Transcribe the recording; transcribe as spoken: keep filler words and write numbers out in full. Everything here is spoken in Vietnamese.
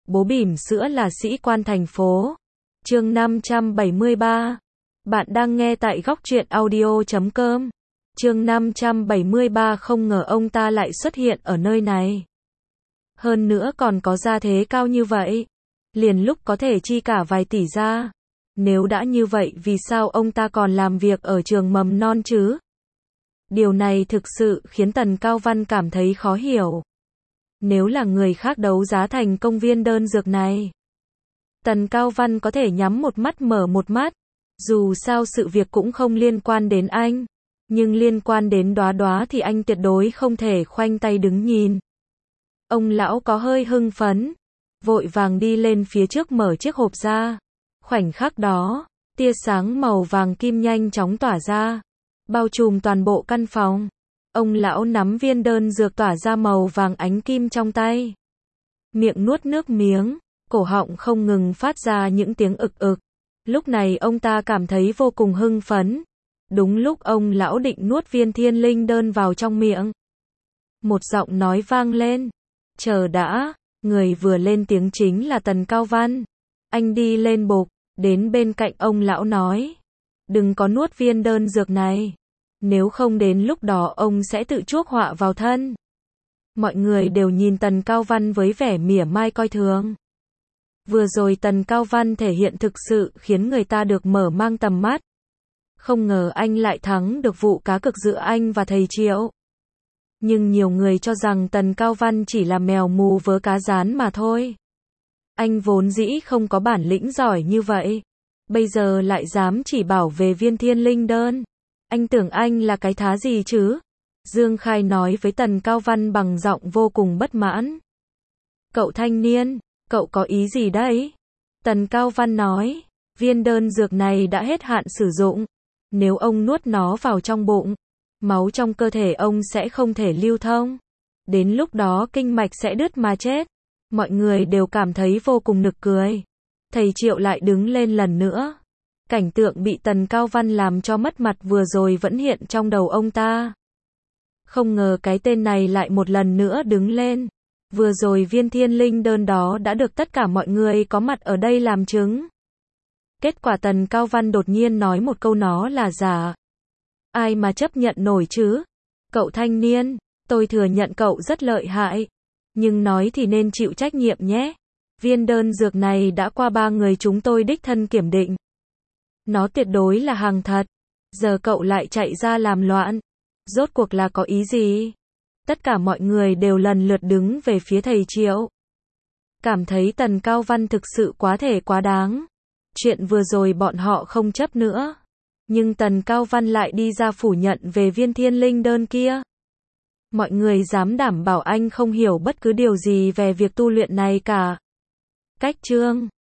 bố bỉm sữa là sĩ quan thành phố. Chương năm trăm bảy mươi ba. Bạn đang nghe tại góc truyện audio chấm com. Chương năm trăm bảy mươi ba. Không ngờ ông ta lại xuất hiện ở nơi này. Hơn nữa còn có gia thế cao như vậy. Liền lúc có thể chi cả vài tỷ ra. Nếu đã như vậy vì sao ông ta còn làm việc ở trường mầm non chứ? Điều này thực sự khiến Tần Cao Văn cảm thấy khó hiểu. Nếu là người khác đấu giá thành công viên đơn dược này, Tần Cao Văn có thể nhắm một mắt mở một mắt. Dù sao sự việc cũng không liên quan đến anh. Nhưng liên quan đến Đóa Đóa thì anh tuyệt đối không thể khoanh tay đứng nhìn. Ông lão có hơi hưng phấn. Vội vàng đi lên phía trước mở chiếc hộp ra. Khoảnh khắc đó, tia sáng màu vàng kim nhanh chóng tỏa ra. Bao trùm toàn bộ căn phòng. Ông lão nắm viên đơn dược tỏa ra màu vàng ánh kim trong tay. Miệng nuốt nước miếng, cổ họng không ngừng phát ra những tiếng ực ực. Lúc này ông ta cảm thấy vô cùng hưng phấn. Đúng lúc ông lão định nuốt viên thiên linh đơn vào trong miệng, một giọng nói vang lên. Chờ đã, người vừa lên tiếng chính là Tần Cao Văn. Anh đi lên bục, đến bên cạnh ông lão nói. Đừng có nuốt viên đơn dược này. Nếu không đến lúc đó ông sẽ tự chuốc họa vào thân. Mọi người đều nhìn Tần Cao Văn với vẻ mỉa mai coi thường. Vừa rồi Tần Cao Văn thể hiện thực sự khiến người ta được mở mang tầm mắt. Không ngờ anh lại thắng được vụ cá cược giữa anh và thầy Triệu. Nhưng nhiều người cho rằng Tần Cao Văn chỉ là mèo mù vớ cá rán mà thôi. Anh vốn dĩ không có bản lĩnh giỏi như vậy. Bây giờ lại dám chỉ bảo về viên thiên linh đơn. Anh tưởng anh là cái thá gì chứ? Dương Khai nói với Tần Cao Văn bằng giọng vô cùng bất mãn. Cậu thanh niên, cậu có ý gì đấy? Tần Cao Văn nói, viên đơn dược này đã hết hạn sử dụng. Nếu ông nuốt nó vào trong bụng, máu trong cơ thể ông sẽ không thể lưu thông. Đến lúc đó kinh mạch sẽ đứt mà chết. Mọi người đều cảm thấy vô cùng nực cười. Thầy Triệu lại đứng lên lần nữa. Cảnh tượng bị Tần Cao Văn làm cho mất mặt vừa rồi vẫn hiện trong đầu ông ta. Không ngờ cái tên này lại một lần nữa đứng lên. Vừa rồi viên thiên linh đơn đó đã được tất cả mọi người có mặt ở đây làm chứng. Kết quả Tần Cao Văn đột nhiên nói một câu nó là giả. Ai mà chấp nhận nổi chứ? Cậu thanh niên, tôi thừa nhận cậu rất lợi hại. Nhưng nói thì nên chịu trách nhiệm nhé. Viên đơn dược này đã qua ba người chúng tôi đích thân kiểm định. Nó tuyệt đối là hàng thật. Giờ cậu lại chạy ra làm loạn. Rốt cuộc là có ý gì? Tất cả mọi người đều lần lượt đứng về phía thầy Triệu. Cảm thấy Tần Cao Văn thực sự quá thể quá đáng. Chuyện vừa rồi bọn họ không chấp nữa. Nhưng Tần Cao Văn lại đi ra phủ nhận về viên thiên linh đơn kia. Mọi người dám đảm bảo anh không hiểu bất cứ điều gì về việc tu luyện này cả. Cách chương